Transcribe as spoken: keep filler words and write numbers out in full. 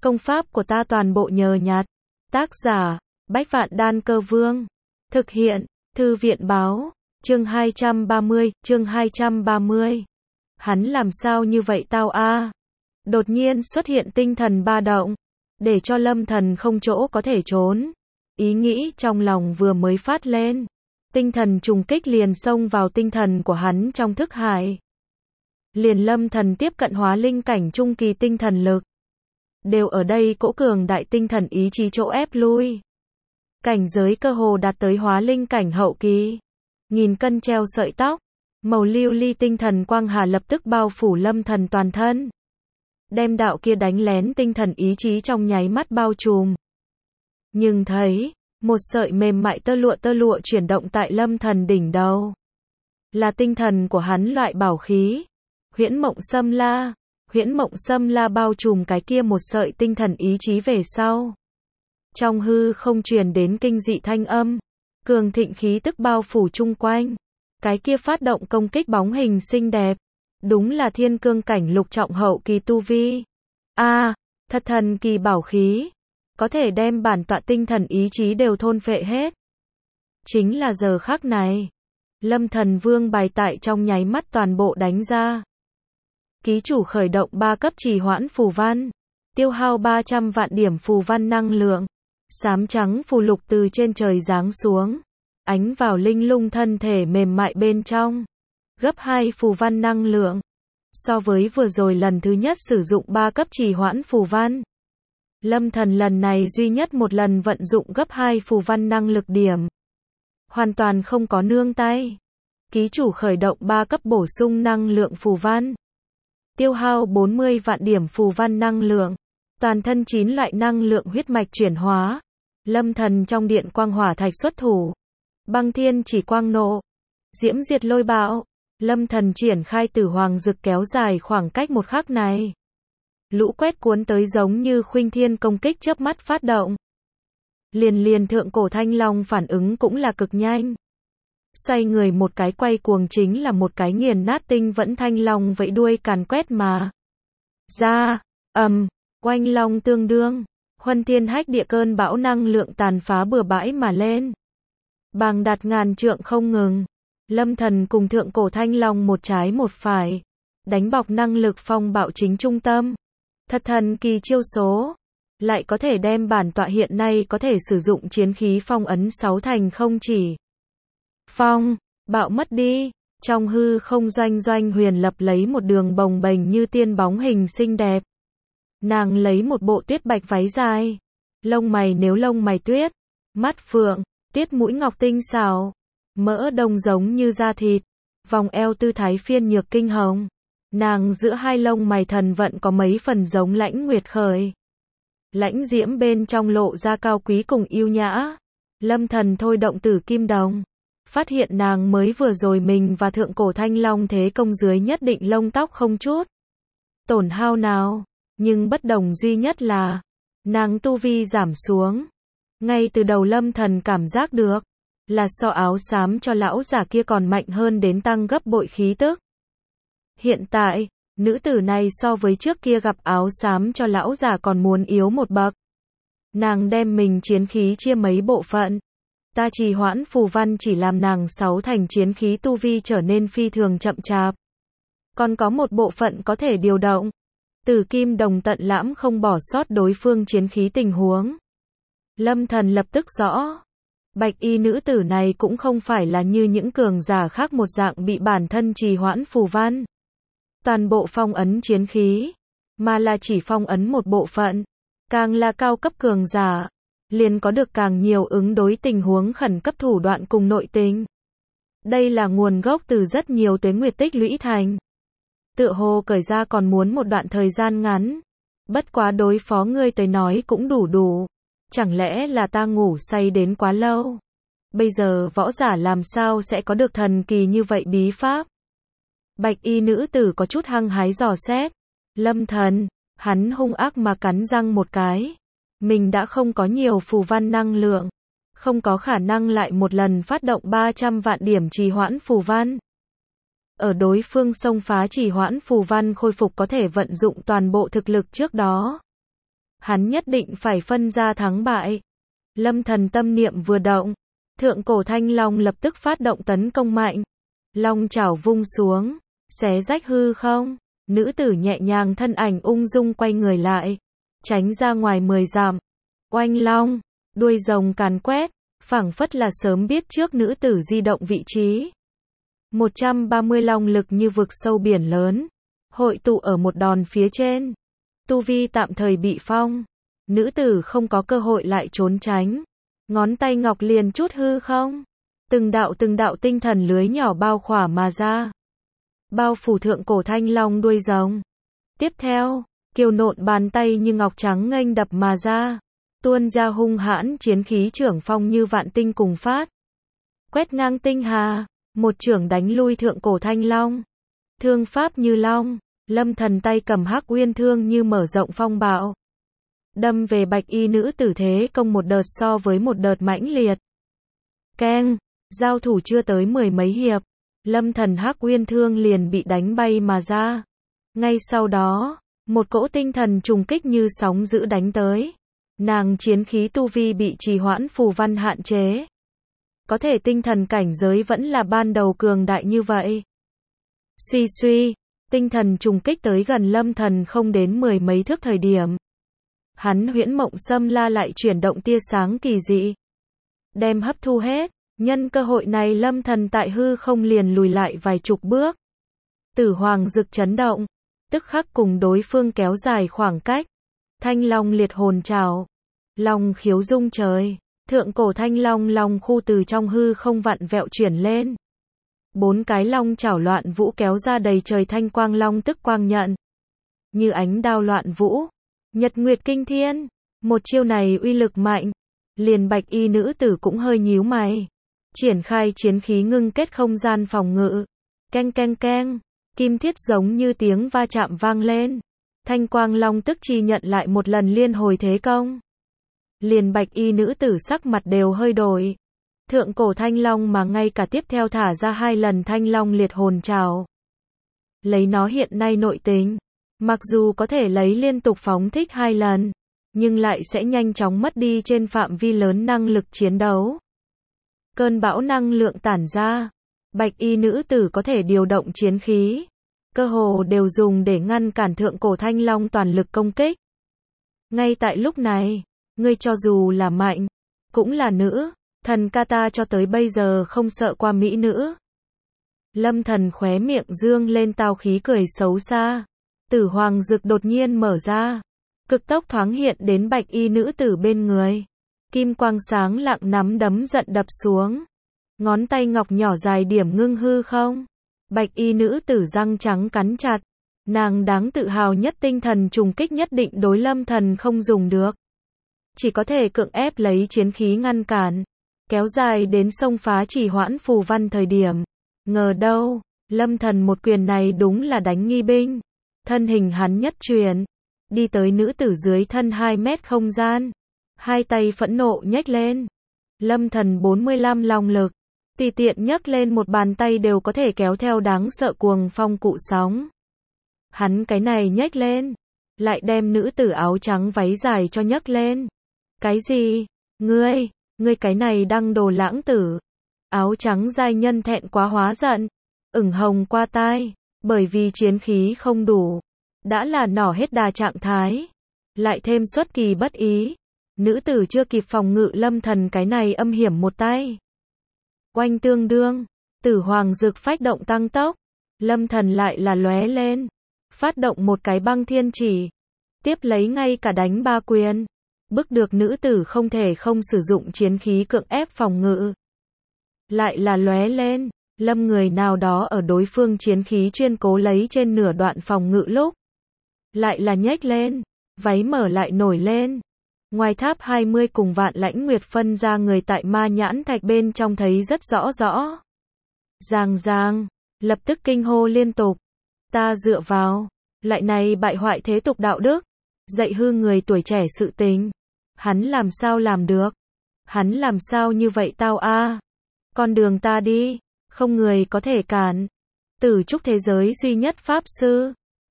Công pháp của ta toàn bộ nhờ nhặt. Tác giả, Bách Vạn Đan Cơ Vương. Thực hiện, Thư viện báo. Chương hai trăm ba mươi, chương hai trăm ba mươi. Hắn làm sao như vậy tao a? Đột nhiên xuất hiện tinh thần ba động, để cho Lâm Thần không chỗ có thể trốn. Ý nghĩ trong lòng vừa mới phát lên, tinh thần trùng kích liền xông vào tinh thần của hắn trong thức hải. Liền Lâm Thần tiếp cận hóa linh cảnh trung kỳ tinh thần lực. Đều ở đây cỗ cường đại tinh thần ý chí chỗ ép lui. Cảnh giới cơ hồ đạt tới hóa linh cảnh hậu kỳ. Nghìn cân treo sợi tóc, màu lưu ly tinh thần quang hà lập tức bao phủ Lâm Thần toàn thân. Đem đạo kia đánh lén tinh thần ý chí trong nháy mắt bao trùm. Nhưng thấy, một sợi mềm mại tơ lụa tơ lụa chuyển động tại Lâm Thần đỉnh đầu. Là tinh thần của hắn loại bảo khí. Huyễn Mộng Sâm La. Huyễn Mộng Sâm La bao trùm cái kia một sợi tinh thần ý chí về sau. Trong hư không truyền đến kinh dị thanh âm. Cường thịnh khí tức bao phủ chung quanh. Cái kia phát động công kích bóng hình xinh đẹp. Đúng là thiên cương cảnh lục trọng hậu kỳ tu vi. A, à, thật thần kỳ bảo khí. Có thể đem bản tọa tinh thần ý chí đều thôn phệ hết. Chính là giờ khắc này. Lâm Thần Vương bài tại trong nháy mắt toàn bộ đánh ra. Ký chủ khởi động ba cấp trì hoãn phù văn. Tiêu hao ba trăm vạn điểm phù văn năng lượng. Xám trắng phù lục từ trên trời giáng xuống. Ánh vào linh lung thân thể mềm mại bên trong. Gấp hai phù văn năng lượng. So với vừa rồi lần thứ nhất sử dụng ba cấp trì hoãn phù văn. Lâm Thần lần này duy nhất một lần vận dụng gấp hai phù văn năng lực điểm. Hoàn toàn không có nương tay. Ký chủ khởi động ba cấp bổ sung năng lượng phù văn. Tiêu hao bốn mươi vạn điểm phù văn năng lượng. Toàn thân chín loại năng lượng huyết mạch chuyển hóa. Lâm Thần trong điện quang hỏa thạch xuất thủ. Băng thiên chỉ quang nộ. Diễm diệt lôi bạo. Lâm Thần triển khai tử hoàng dực kéo dài khoảng cách một khắc này. Lũ quét cuốn tới giống như khuynh thiên công kích chớp mắt phát động. Liền liền thượng cổ thanh long phản ứng cũng là cực nhanh. Xoay người một cái quay cuồng chính là một cái nghiền nát tinh vẫn thanh long vẫy đuôi càn quét mà. Ra, ầm, um, oanh long tương đương. Huân thiên hách địa cơn bão năng lượng tàn phá bừa bãi mà lên. Bàng đạt ngàn trượng không ngừng. Lâm Thần cùng thượng cổ thanh long một trái một phải. Đánh bọc năng lực phong bạo chính trung tâm. Thật thần kỳ chiêu số. Lại có thể đem bản tọa hiện nay có thể sử dụng chiến khí phong ấn sáu thành không chỉ. Phong, bạo mất đi. Trong hư không doanh doanh huyền lập lấy một đường bồng bềnh như tiên bóng hình xinh đẹp. Nàng lấy một bộ tuyết bạch váy dài. Lông mày nếu lông mày tuyết. Mắt phượng, tiết mũi ngọc tinh xảo. Mỡ đông giống như da thịt. Vòng eo tư thái phiên nhược kinh hồng. Nàng giữa hai lông mày thần vận có mấy phần giống lãnh nguyệt khởi. Lãnh diễm bên trong lộ ra cao quý cùng yêu nhã. Lâm Thần thôi động tử kim đồng. Phát hiện nàng mới vừa rồi mình và thượng cổ thanh long thế công dưới nhất định lông tóc không chút tổn hao nào. Nhưng bất đồng duy nhất là nàng tu vi giảm xuống. Ngay từ đầu Lâm Thần cảm giác được là so áo xám cho lão giả kia còn mạnh hơn đến tăng gấp bội khí tức. Hiện tại, nữ tử này so với trước kia gặp áo xám cho lão giả còn muốn yếu một bậc. Nàng đem mình chiến khí chia mấy bộ phận. Ta trì hoãn phù văn chỉ làm nàng sáu thành chiến khí tu vi trở nên phi thường chậm chạp. Còn có một bộ phận có thể điều động. Tử kim đồng tận lãm không bỏ sót đối phương chiến khí tình huống. Lâm Thần lập tức rõ. Bạch y nữ tử này cũng không phải là như những cường giả khác một dạng bị bản thân trì hoãn phù văn. Toàn bộ phong ấn chiến khí. Mà là chỉ phong ấn một bộ phận. Càng là cao cấp cường giả. Liền có được càng nhiều ứng đối tình huống khẩn cấp thủ đoạn cùng nội tình. Đây là nguồn gốc từ rất nhiều tuế nguyệt tích lũy thành. Tựa hồ cởi ra còn muốn một đoạn thời gian ngắn. Bất quá đối phó ngươi tới nói cũng đủ đủ. Chẳng lẽ là ta ngủ say đến quá lâu? Bây giờ võ giả làm sao sẽ có được thần kỳ như vậy bí pháp? Bạch y nữ tử có chút hăng hái dò xét. Lâm Thần, hắn hung ác mà cắn răng một cái. Mình đã không có nhiều phù văn năng lượng. Không có khả năng lại một lần phát động ba trăm vạn điểm trì hoãn phù văn. Ở đối phương xông phá trì hoãn phù văn khôi phục có thể vận dụng toàn bộ thực lực trước đó. Hắn nhất định phải phân ra thắng bại. Lâm Thần tâm niệm vừa động, thượng cổ thanh long lập tức phát động tấn công mạnh. Long chảo vung xuống, xé rách hư không. Nữ tử nhẹ nhàng thân ảnh ung dung quay người lại, tránh ra ngoài mười dặm. Oanh long, đuôi rồng càn quét, phảng phất là sớm biết trước nữ tử di động vị trí. một trăm ba mươi long lực như vực sâu biển lớn, hội tụ ở một đòn phía trên. Tu vi tạm thời bị phong, nữ tử không có cơ hội lại trốn tránh. Ngón tay ngọc liền chút hư không, từng đạo từng đạo tinh thần lưới nhỏ bao khỏa mà ra, bao phủ thượng cổ thanh long đuôi rồng. Tiếp theo, kiều nộn bàn tay như ngọc trắng nghênh đập mà ra, tuôn ra hung hãn chiến khí trưởng phong như vạn tinh cùng phát. Quét ngang tinh hà, một chưởng đánh lui thượng cổ thanh long. Thương pháp như long, Lâm Thần tay cầm hắc uyên thương như mở rộng phong bạo, đâm về bạch y nữ tử thế công một đợt so với một đợt mãnh liệt. Keng, giao thủ chưa tới mười mấy hiệp, Lâm Thần hắc uyên thương liền bị đánh bay mà ra. Ngay sau đó, một cỗ tinh thần trùng kích như sóng dữ đánh tới. Nàng chiến khí tu vi bị trì hoãn phù văn hạn chế. Có thể tinh thần cảnh giới vẫn là ban đầu cường đại như vậy. Suy suy, tinh thần trùng kích tới gần Lâm Thần không đến mười mấy thước thời điểm. Hắn huyễn mộng xâm la lại chuyển động tia sáng kỳ dị, đem hấp thu hết. Nhân cơ hội này Lâm Thần tại hư không liền lùi lại vài chục bước. Tử hoàng rực chấn động, tức khắc cùng đối phương kéo dài khoảng cách. Thanh long liệt hồn trảo, long khiếu rung trời, thượng cổ thanh long long khu từ trong hư không vặn vẹo chuyển lên. Bốn cái long chảo loạn vũ kéo ra đầy trời thanh quang long tức quang nhận. Như ánh đao loạn vũ, nhật nguyệt kinh thiên, một chiêu này uy lực mạnh. Liền bạch y nữ tử cũng hơi nhíu mày. Triển khai chiến khí ngưng kết không gian phòng ngự. Keng keng keng, kim thiết giống như tiếng va chạm vang lên. Thanh quang long tức chi nhận lại một lần liên hồi thế công. Liền bạch y nữ tử sắc mặt đều hơi đổi. Thượng cổ thanh long mà ngay cả tiếp theo thả ra hai lần thanh long liệt hồn trảo. Lấy nó hiện nay nội tính, mặc dù có thể lấy liên tục phóng thích hai lần, nhưng lại sẽ nhanh chóng mất đi trên phạm vi lớn năng lực chiến đấu. Cơn bão năng lượng tản ra, bạch y nữ tử có thể điều động chiến khí, cơ hồ đều dùng để ngăn cản thượng cổ thanh long toàn lực công kích. Ngay tại lúc này, ngươi cho dù là mạnh, cũng là nữ, thần ca ta cho tới bây giờ không sợ qua mỹ nữ. Lâm Thần khóe miệng dương lên tao khí cười xấu xa. Tử hoàng dực đột nhiên mở ra, cực tốc thoáng hiện đến bạch y nữ tử bên người. Kim quang sáng lặng nắm đấm giận đập xuống. Ngón tay ngọc nhỏ dài điểm ngưng hư không. Bạch y nữ tử răng trắng cắn chặt. Nàng đáng tự hào nhất tinh thần trùng kích nhất định đối Lâm Thần không dùng được. Chỉ có thể cưỡng ép lấy chiến khí ngăn cản. Kéo dài đến xông phá chỉ hoãn phù văn thời điểm. Ngờ đâu, Lâm Thần một quyền này đúng là đánh nghi binh. Thân hình hắn nhất chuyển, đi tới nữ tử dưới thân hai mét không gian. Hai tay phẫn nộ nhếch lên. Lâm Thần bốn mươi lăm long lực, tùy tiện nhấc lên một bàn tay đều có thể kéo theo đáng sợ cuồng phong cụ sóng. Hắn cái này nhếch lên, lại đem nữ tử áo trắng váy dài cho nhấc lên. Cái gì? Ngươi, ngươi cái này đăng đồ lãng tử. Áo trắng giai nhân thẹn quá hóa giận, ửng hồng qua tai, bởi vì chiến khí không đủ, đã là nỏ hết đà trạng thái, lại thêm xuất kỳ bất ý. Nữ tử chưa kịp phòng ngự Lâm Thần cái này âm hiểm một tay. Oanh tương đương, tử hoàng dực phách động tăng tốc, Lâm Thần lại là lóe lên, phát động một cái băng thiên chỉ, tiếp lấy ngay cả đánh ba quyền, bức được nữ tử không thể không sử dụng chiến khí cưỡng ép phòng ngự. Lại là lóe lên, lâm người nào đó ở đối phương chiến khí chuyên cố lấy trên nửa đoạn phòng ngự lúc. Lại là nhếch lên, váy mở lại nổi lên. Ngoài tháp hai mươi cùng Vạn Lãnh Nguyệt phân ra người tại ma nhãn thạch bên trong thấy rất rõ rõ. Giang giang, lập tức kinh hô liên tục. Ta dựa vào, lại này bại hoại thế tục đạo đức, dạy hư người tuổi trẻ sự tình. Hắn làm sao làm được? Hắn làm sao như vậy tao a? Con đường ta đi, không người có thể cản. Tử trúc thế giới duy nhất pháp sư,